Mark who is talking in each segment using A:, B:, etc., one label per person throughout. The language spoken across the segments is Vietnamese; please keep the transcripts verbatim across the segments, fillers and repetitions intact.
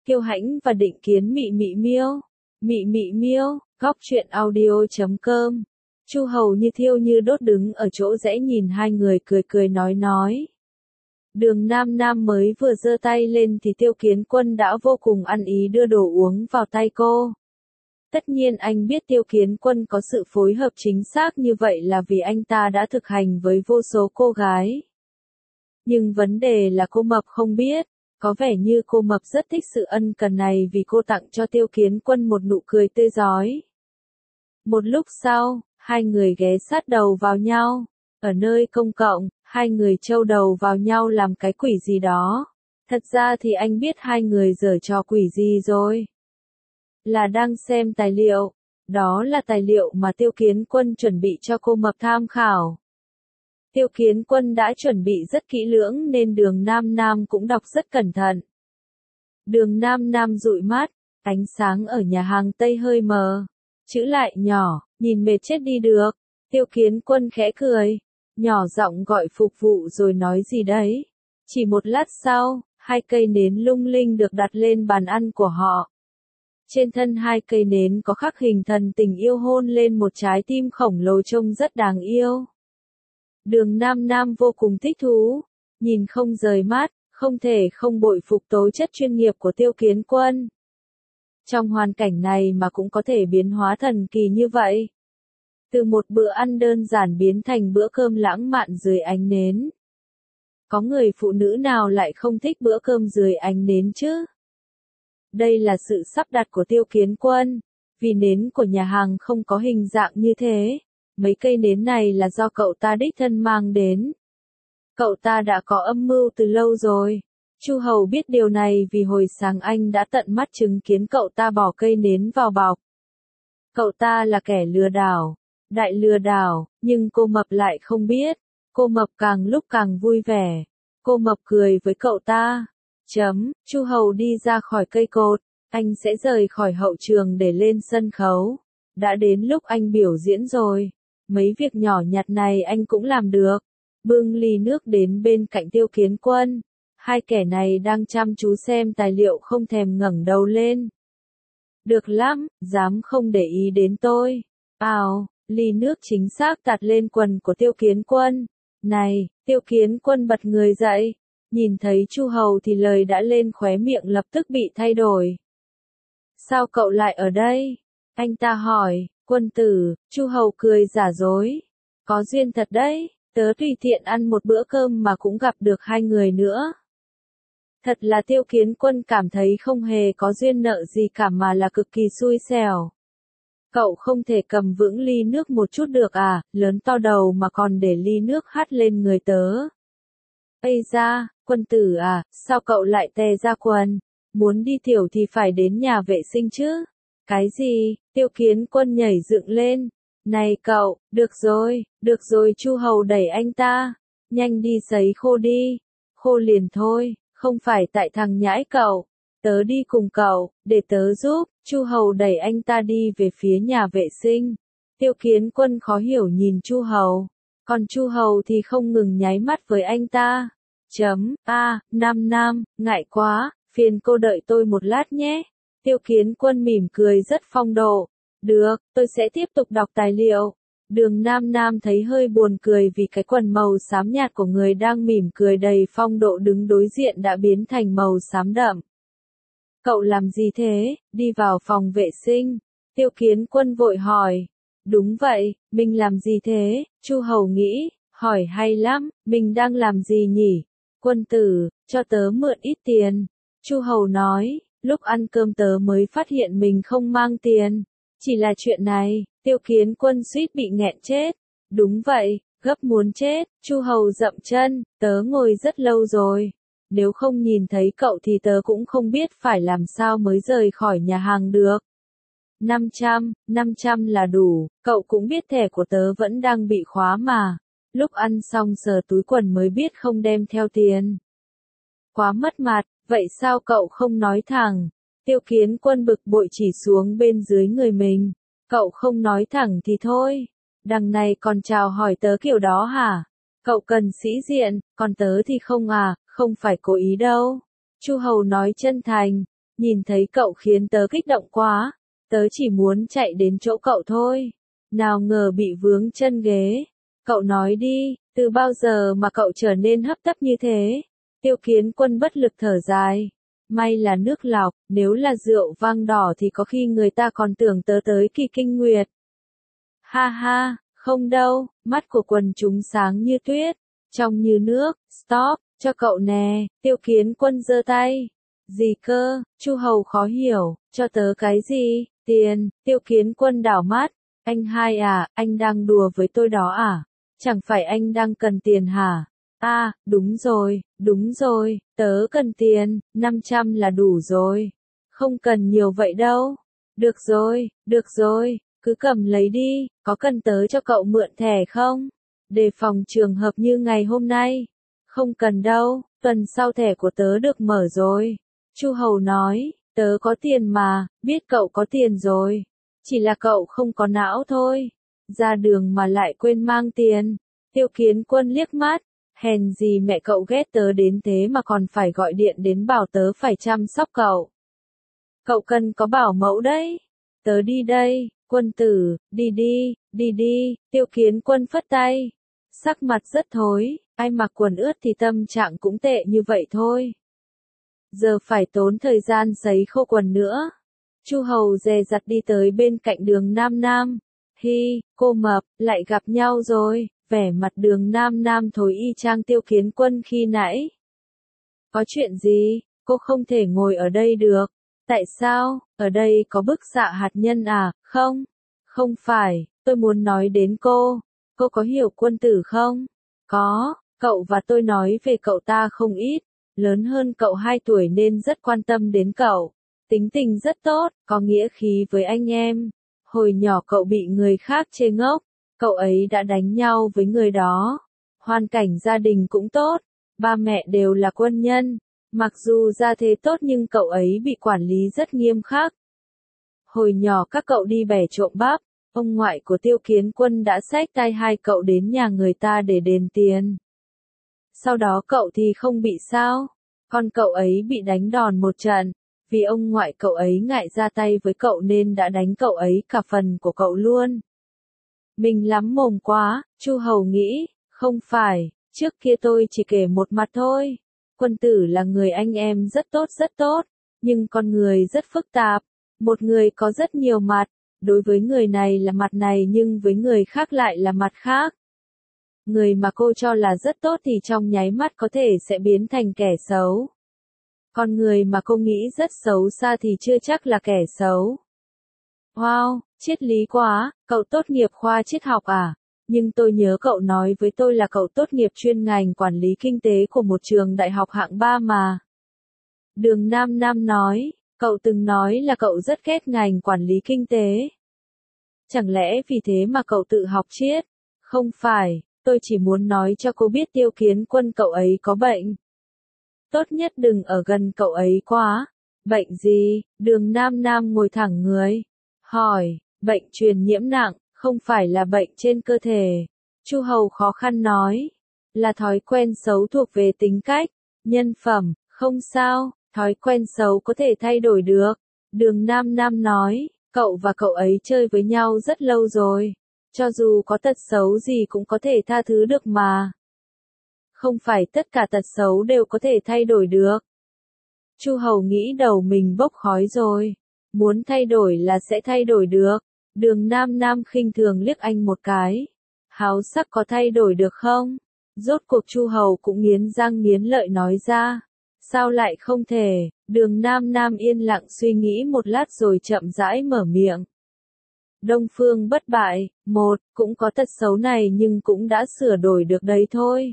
A: Kiêu Hãnh và Định Kiến Mị Mị Miêu. Mị Mị Miêu, góc truyện audio chấm com. Chu Hầu như thiêu như đốt đứng ở chỗ rẽ nhìn hai người cười cười nói nói. Đường Nam Nam mới vừa giơ tay lên thì Tiêu Kiến Quân đã vô cùng ăn ý đưa đồ uống vào tay cô. Tất nhiên anh biết Tiêu Kiến Quân có sự phối hợp chính xác như vậy là vì anh ta đã thực hành với vô số cô gái. Nhưng vấn đề là cô Mập không biết, có vẻ như cô Mập rất thích sự ân cần này vì cô tặng cho Tiêu Kiến Quân một nụ cười tươi rói. Một lúc sau, hai người ghé sát đầu vào nhau, ở nơi công cộng, hai người trâu đầu vào nhau làm cái quỷ gì đó. Thật ra thì anh biết hai người giở trò quỷ gì rồi. Là đang xem tài liệu, đó là tài liệu mà Tiêu Kiến Quân chuẩn bị cho cô Mập tham khảo. Tiêu Kiến Quân đã chuẩn bị rất kỹ lưỡng nên Đường Nam Nam cũng đọc rất cẩn thận. Đường Nam Nam dụi mắt, ánh sáng ở nhà hàng Tây hơi mờ, chữ lại nhỏ, nhìn mệt chết đi được. Tiêu Kiến Quân khẽ cười, nhỏ giọng gọi phục vụ rồi nói gì đấy. Chỉ một lát sau, hai cây nến lung linh được đặt lên bàn ăn của họ. Trên thân hai cây nến có khắc hình thần tình yêu hôn lên một trái tim khổng lồ trông rất đáng yêu. Đường Nam Nam vô cùng thích thú, nhìn không rời mắt, không thể không bội phục tố chất chuyên nghiệp của Tiêu Kiến Quân. Trong hoàn cảnh này mà cũng có thể biến hóa thần kỳ như vậy. Từ một bữa ăn đơn giản biến thành bữa cơm lãng mạn dưới ánh nến. Có người phụ nữ nào lại không thích bữa cơm dưới ánh nến chứ? Đây là sự sắp đặt của Tiêu Kiến Quân, vì nến của nhà hàng không có hình dạng như thế. Mấy cây nến này là do cậu ta đích thân mang đến. Cậu ta đã có âm mưu từ lâu rồi. Chu Hầu biết điều này vì hồi sáng anh đã tận mắt chứng kiến cậu ta bỏ cây nến vào bọc. Cậu ta là kẻ lừa đảo, đại lừa đảo, nhưng cô Mập lại không biết. Cô Mập càng lúc càng vui vẻ. Cô Mập cười với cậu ta. Chấm, Chu Hầu đi ra khỏi cây cột, anh sẽ rời khỏi hậu trường để lên sân khấu. Đã đến lúc anh biểu diễn rồi. Mấy việc nhỏ nhặt này anh cũng làm được. Bưng ly nước đến bên cạnh Tiêu Kiến Quân. Hai kẻ này đang chăm chú xem tài liệu không thèm ngẩng đầu lên. Được lắm, dám không để ý đến tôi. Ào, ly nước chính xác tạt lên quần của Tiêu Kiến Quân. Này, Tiêu Kiến Quân bật người dậy. Nhìn thấy Chu Hầu thì lời đã lên khóe miệng lập tức bị thay đổi. Sao cậu lại ở đây? Anh ta hỏi. Quân tử, Chu Hầu cười giả dối. Có duyên thật đấy, tớ tùy tiện ăn một bữa cơm mà cũng gặp được hai người nữa. Thật là Tiêu Kiến Quân cảm thấy không hề có duyên nợ gì cả mà là cực kỳ xui xẻo. Cậu không thể cầm vững ly nước một chút được à, lớn to đầu mà còn để ly nước hắt lên người tớ. Ây da, Quân tử à, sao cậu lại tè ra quần? Muốn đi tiểu thì phải đến nhà vệ sinh chứ? Cái gì? Tiêu Kiến Quân nhảy dựng lên. Này cậu, được rồi, được rồi Chu Hầu đẩy anh ta. Nhanh đi sấy khô đi. Khô liền thôi, không phải tại thằng nhãi cậu. Tớ đi cùng cậu, để tớ giúp. Chu Hầu đẩy anh ta đi về phía nhà vệ sinh. Tiêu Kiến Quân khó hiểu nhìn Chu Hầu. Còn Chu Hầu thì không ngừng nháy mắt với anh ta. Chấm, a, à, Nam Nam, ngại quá, phiền cô đợi tôi một lát nhé. Tiêu Kiến Quân mỉm cười rất phong độ. Được, tôi sẽ tiếp tục đọc tài liệu. Đường Nam Nam thấy hơi buồn cười vì cái quần màu xám nhạt của người đang mỉm cười đầy phong độ đứng đối diện đã biến thành màu xám đậm. Cậu làm gì thế? Đi vào phòng vệ sinh. Tiêu Kiến Quân vội hỏi. Đúng vậy, mình làm gì thế? Chu Hầu nghĩ, hỏi hay lắm, mình đang làm gì nhỉ? Quân tử, cho tớ mượn ít tiền. Chu Hầu nói. Lúc ăn cơm tớ mới phát hiện mình không mang tiền. Chỉ là chuyện này, Tiêu Kiến Quân suýt bị nghẹn chết. Đúng vậy, gấp muốn chết. Chu Hầu dậm chân, tớ ngồi rất lâu rồi. Nếu không nhìn thấy cậu thì tớ cũng không biết phải làm sao mới rời khỏi nhà hàng được. năm trăm, năm trăm là đủ, cậu cũng biết thẻ của tớ vẫn đang bị khóa mà. Lúc ăn xong sờ túi quần mới biết không đem theo tiền. Quá mất mặt. Vậy sao cậu không nói thẳng? Tiêu Kiến Quân bực bội chỉ xuống bên dưới người mình. Cậu không nói thẳng thì thôi. Đằng này còn chào hỏi tớ kiểu đó hả? Cậu cần sĩ diện, còn tớ thì không à, không phải cố ý đâu. Chu Hầu nói chân thành. Nhìn thấy cậu khiến tớ kích động quá, tớ chỉ muốn chạy đến chỗ cậu thôi. Nào ngờ bị vướng chân ghế. Cậu nói đi, từ bao giờ mà cậu trở nên hấp tấp như thế? Tiêu Kiến Quân bất lực thở dài. May là nước lọc, nếu là rượu vang đỏ thì có khi người ta còn tưởng tớ tới kỳ kinh nguyệt. Ha ha, không đâu, mắt của quần chúng sáng như tuyết, trong như nước. Stop, cho cậu nè. Tiêu Kiến Quân giơ tay. Gì cơ? Chu Hầu khó hiểu, cho tớ cái gì? Tiền. Tiêu Kiến Quân đảo mắt. Anh hai à, anh đang đùa với tôi đó à? Chẳng phải anh đang cần tiền hả? À, đúng rồi, đúng rồi, tớ cần tiền, năm trăm là đủ rồi. Không cần nhiều vậy đâu. Được rồi, được rồi, cứ cầm lấy đi, có cần tớ cho cậu mượn thẻ không? Đề phòng trường hợp như ngày hôm nay. Không cần đâu, tuần sau thẻ của tớ được mở rồi. Chu Hầu nói, tớ có tiền mà, biết cậu có tiền rồi. Chỉ là cậu không có não thôi. Ra đường mà lại quên mang tiền. Tiêu Kiến Quân liếc mắt. Hèn gì mẹ cậu ghét tớ đến thế mà còn phải gọi điện đến bảo tớ phải chăm sóc cậu. Cậu cần có bảo mẫu đấy. Tớ đi đây, Quân tử, đi đi, đi đi. Tiêu Kiến Quân phất tay. Sắc mặt rất thối, ai mặc quần ướt thì tâm trạng cũng tệ như vậy thôi. Giờ phải tốn thời gian sấy khô quần nữa. Chu Hầu dè dặt đi tới bên cạnh Đường Nam Nam. Hi, cô mập, lại gặp nhau rồi. Vẻ mặt Đường Nam Nam thối y chang Tiêu Kiến Quân khi nãy. Có chuyện gì? Cô không thể ngồi ở đây được. Tại sao? Ở đây có bức xạ hạt nhân à? Không. Không phải, tôi muốn nói đến cô. Cô có hiểu Quân tử không? Có, cậu và tôi nói về cậu ta không ít. Lớn hơn cậu hai tuổi nên rất quan tâm đến cậu. Tính tình rất tốt, có nghĩa khí với anh em. Hồi nhỏ cậu bị người khác chê ngốc. Cậu ấy đã đánh nhau với người đó. Hoàn cảnh gia đình cũng tốt. Ba mẹ đều là quân nhân. Mặc dù gia thế tốt nhưng cậu ấy bị quản lý rất nghiêm khắc. Hồi nhỏ các cậu đi bẻ trộm bắp. Ông ngoại của Tiêu Kiến Quân đã xách tay hai cậu đến nhà người ta để đền tiền. Sau đó cậu thì không bị sao. Con cậu ấy bị đánh đòn một trận. Vì ông ngoại cậu ấy ngại ra tay với cậu nên đã đánh cậu ấy cả phần của cậu luôn. Mình lắm mồm quá, Chu Hầu nghĩ, không phải, trước kia tôi chỉ kể một mặt thôi. Quân tử là người anh em rất tốt rất tốt, nhưng con người rất phức tạp. Một người có rất nhiều mặt, đối với người này là mặt này nhưng với người khác lại là mặt khác. Người mà cô cho là rất tốt thì trong nháy mắt có thể sẽ biến thành kẻ xấu. Còn người mà cô nghĩ rất xấu xa thì chưa chắc là kẻ xấu. Wow, triết lý quá, cậu tốt nghiệp khoa triết học à? Nhưng tôi nhớ cậu nói với tôi là cậu tốt nghiệp chuyên ngành quản lý kinh tế của một trường đại học hạng ba mà. Đường Nam Nam nói, cậu từng nói là cậu rất ghét ngành quản lý kinh tế. Chẳng lẽ vì thế mà cậu tự học triết? Không phải, tôi chỉ muốn nói cho cô biết Tiêu Kiến Quân cậu ấy có bệnh. Tốt nhất đừng ở gần cậu ấy quá. Bệnh gì? Đường Nam Nam ngồi thẳng người. Hỏi, bệnh truyền nhiễm nặng, không phải là bệnh trên cơ thể. Chu Hầu khó khăn nói. Là thói quen xấu thuộc về tính cách, nhân phẩm, không sao, thói quen xấu có thể thay đổi được. Đường Nam Nam nói, cậu và cậu ấy chơi với nhau rất lâu rồi. Cho dù có tật xấu gì cũng có thể tha thứ được mà. Không phải tất cả tật xấu đều có thể thay đổi được. Chu Hầu nghĩ đầu mình bốc khói rồi. Muốn thay đổi là sẽ thay đổi được. Đường Nam Nam khinh thường liếc anh một cái. Háo sắc có thay đổi được không? Rốt cuộc Chu Hầu cũng nghiến răng nghiến lợi nói ra. Sao lại không thể? Đường Nam Nam yên lặng suy nghĩ một lát rồi chậm rãi mở miệng. Đông Phương bất bại, một, cũng có tật xấu này nhưng cũng đã sửa đổi được đấy thôi.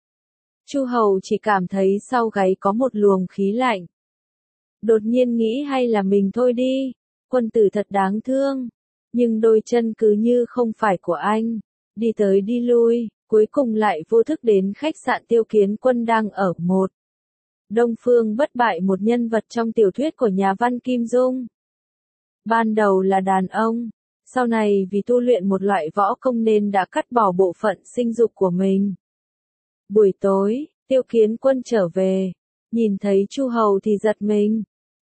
A: Chu Hầu chỉ cảm thấy sau gáy có một luồng khí lạnh. Đột nhiên nghĩ hay là mình thôi đi. Quân tử thật đáng thương. Nhưng đôi chân cứ như không phải của anh. Đi tới đi lui, cuối cùng lại vô thức đến khách sạn Tiêu Kiến Quân đang ở. Một. Đông Phương bất bại, một nhân vật trong tiểu thuyết của nhà văn Kim Dung. Ban đầu là đàn ông. Sau này vì tu luyện một loại võ công nên đã cắt bỏ bộ phận sinh dục của mình. Buổi tối, Tiêu Kiến Quân trở về. Nhìn thấy Chu Hầu thì giật mình.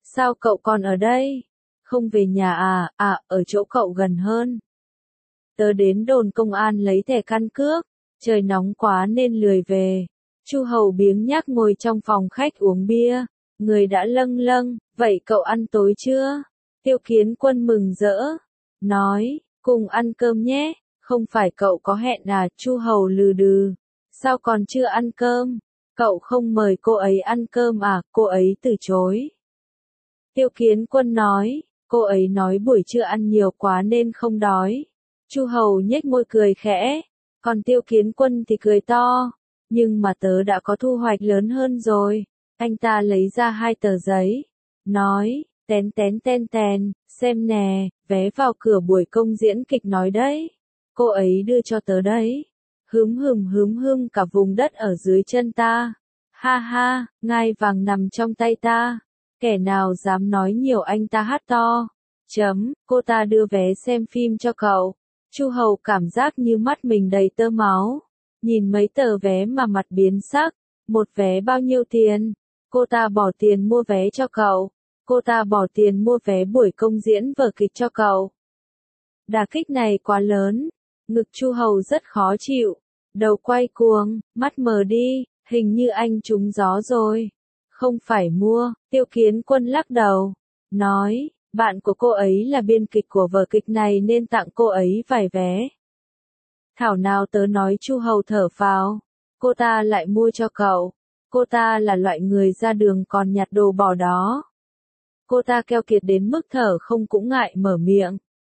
A: Sao cậu còn ở đây? Không về nhà à? À, ở chỗ cậu gần hơn. Tớ đến đồn công an lấy thẻ căn cước, trời nóng quá nên lười về. Chu Hầu biếng nhác ngồi trong phòng khách uống bia, người đã lâng lâng, vậy cậu ăn tối chưa? Tiêu Kiến Quân mừng rỡ, nói, cùng ăn cơm nhé, không phải cậu có hẹn à? Chu Hầu lừ đừ, sao còn chưa ăn cơm? Cậu không mời cô ấy ăn cơm à? Cô ấy từ chối. Tiêu Kiến Quân nói, cô ấy nói buổi trưa ăn nhiều quá nên không đói. Chu Hầu nhếch môi cười khẽ, còn Tiêu Kiến Quân thì cười to, nhưng mà tớ đã có thu hoạch lớn hơn rồi. Anh ta lấy ra hai tờ giấy, nói, tén tén ten tèn, xem nè, vé vào cửa buổi công diễn kịch nói đấy. Cô ấy đưa cho tớ đấy. Hướm hừm hướm hưm cả vùng đất ở dưới chân ta. Ha ha, ngai vàng nằm trong tay ta. Kẻ nào dám nói nhiều anh ta hát to. Chấm, cô ta đưa vé xem phim cho cậu. Chu Hầu cảm giác như mắt mình đầy tơ máu. Nhìn mấy tờ vé mà mặt biến sắc. Một vé bao nhiêu tiền? Cô ta bỏ tiền mua vé cho cậu. Cô ta bỏ tiền mua vé buổi công diễn vở kịch cho cậu. Đả kích này quá lớn. Ngực Chu Hầu rất khó chịu. Đầu quay cuồng, mắt mờ đi, hình như anh trúng gió rồi. Không phải mua, Tiêu Kiến Quân lắc đầu. Nói, bạn của cô ấy là biên kịch của vở kịch này nên tặng cô ấy vài vé. Thảo nào tớ nói. Chu Hầu thở phào. Cô ta lại mua cho cậu. Cô ta là loại người ra đường còn nhặt đồ bỏ đó. Cô ta keo kiệt đến mức thở không cũng ngại mở miệng.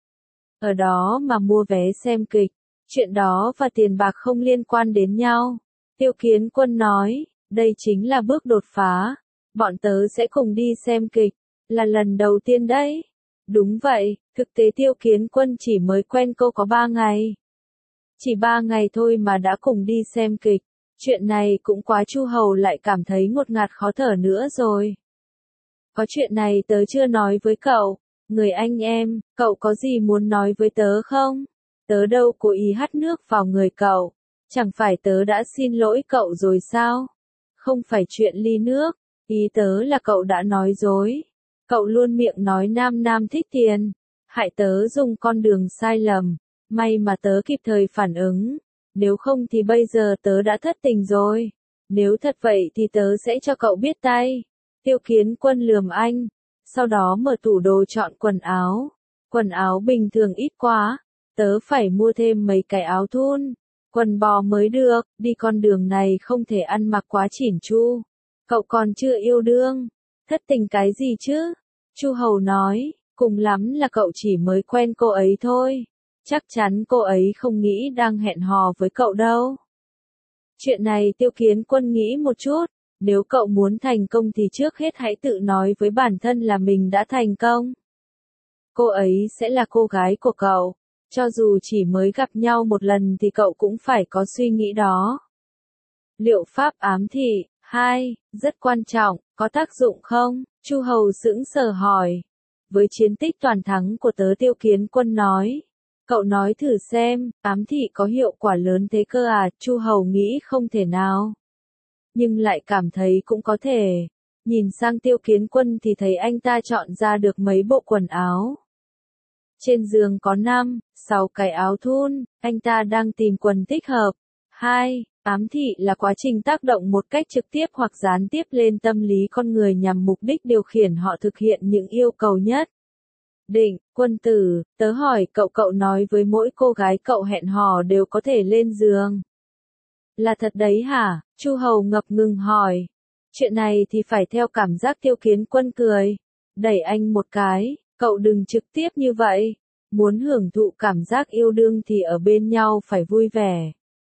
A: Ở đó mà mua vé xem kịch, chuyện đó và tiền bạc không liên quan đến nhau. Tiêu Kiến Quân nói, đây chính là bước đột phá. Bọn tớ sẽ cùng đi xem kịch, là lần đầu tiên đấy. Đúng vậy, thực tế Tiêu Kiến Quân chỉ mới quen cô có ba ngày. Chỉ ba ngày thôi mà đã cùng đi xem kịch. Chuyện này cũng quá. Chu Hầu lại cảm thấy ngột ngạt khó thở nữa rồi. Có chuyện này tớ chưa nói với cậu. Người anh em, cậu có gì muốn nói với tớ không? Tớ đâu cố ý hắt nước vào người cậu. Chẳng phải tớ đã xin lỗi cậu rồi sao? Không phải chuyện ly nước. Ý tớ là cậu đã nói dối. Cậu luôn miệng nói nam nam thích tiền. Hại tớ dùng con đường sai lầm. May mà tớ kịp thời phản ứng. Nếu không thì bây giờ tớ đã thất tình rồi. Nếu thật vậy thì tớ sẽ cho cậu biết tay. Tiêu Kiến Quân lườm anh. Sau đó mở tủ đồ chọn quần áo. Quần áo bình thường ít quá. Tớ phải mua thêm mấy cái áo thun. Quần bò mới được. Đi con đường này không thể ăn mặc quá chỉn chu. Cậu còn chưa yêu đương. Thất tình cái gì chứ? Chu Hầu nói. Cùng lắm là cậu chỉ mới quen cô ấy thôi. Chắc chắn cô ấy không nghĩ đang hẹn hò với cậu đâu. Chuyện này Tiêu Kiến Quân nghĩ một chút. Nếu cậu muốn thành công thì trước hết hãy tự nói với bản thân là mình đã thành công. Cô ấy sẽ là cô gái của cậu. Cho dù chỉ mới gặp nhau một lần thì cậu cũng phải có suy nghĩ đó. Liệu pháp ám thị, hai, rất quan trọng, có tác dụng không? Chu Hầu sững sờ hỏi. Với chiến tích toàn thắng của tớ, Tiêu Kiến Quân nói. Cậu nói thử xem, ám thị có hiệu quả lớn thế cơ à? Chu Hầu nghĩ không thể nào. Nhưng lại cảm thấy cũng có thể. Nhìn sang Tiêu Kiến Quân thì thấy anh ta chọn ra được mấy bộ quần áo. Trên giường có năm, sáu cái áo thun, anh ta đang tìm quần thích hợp. hai. Ám thị là quá trình tác động một cách trực tiếp hoặc gián tiếp lên tâm lý con người nhằm mục đích điều khiển họ thực hiện những yêu cầu nhất. Định, Quân tử, tớ hỏi cậu cậu nói với mỗi cô gái cậu hẹn hò đều có thể lên giường. Là thật đấy hả? Chu Hầu ngập ngừng hỏi. Chuyện này thì phải theo cảm giác. Tiêu Kiến Quân cười. Đẩy anh một cái, cậu đừng trực tiếp như vậy. Muốn hưởng thụ cảm giác yêu đương thì ở bên nhau phải vui vẻ.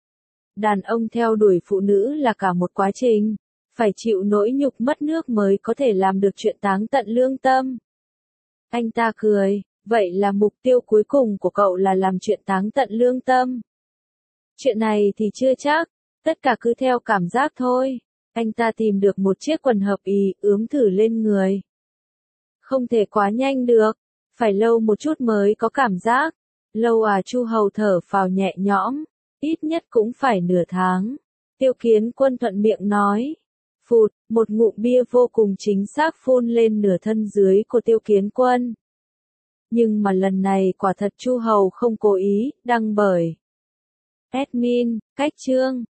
A: Đàn ông theo đuổi phụ nữ là cả một quá trình. Phải chịu nỗi nhục mất nước mới có thể làm được chuyện táng tận lương tâm. Anh ta cười. Vậy là mục tiêu cuối cùng của cậu là làm chuyện táng tận lương tâm. Chuyện này thì chưa chắc. Tất cả cứ theo cảm giác thôi. Anh ta tìm được một chiếc quần hợp ý, ướm thử lên người. Không thể quá nhanh được. Phải lâu một chút mới có cảm giác. Lâu à? Chu Hầu thở phào nhẹ nhõm. Ít nhất cũng phải nửa tháng. Tiêu Kiến Quân thuận miệng nói. Phụt, một ngụm bia vô cùng chính xác phun lên nửa thân dưới của Tiêu Kiến Quân. Nhưng mà lần này quả thật Chu Hầu không cố ý, đăng bởi admin, cách chương.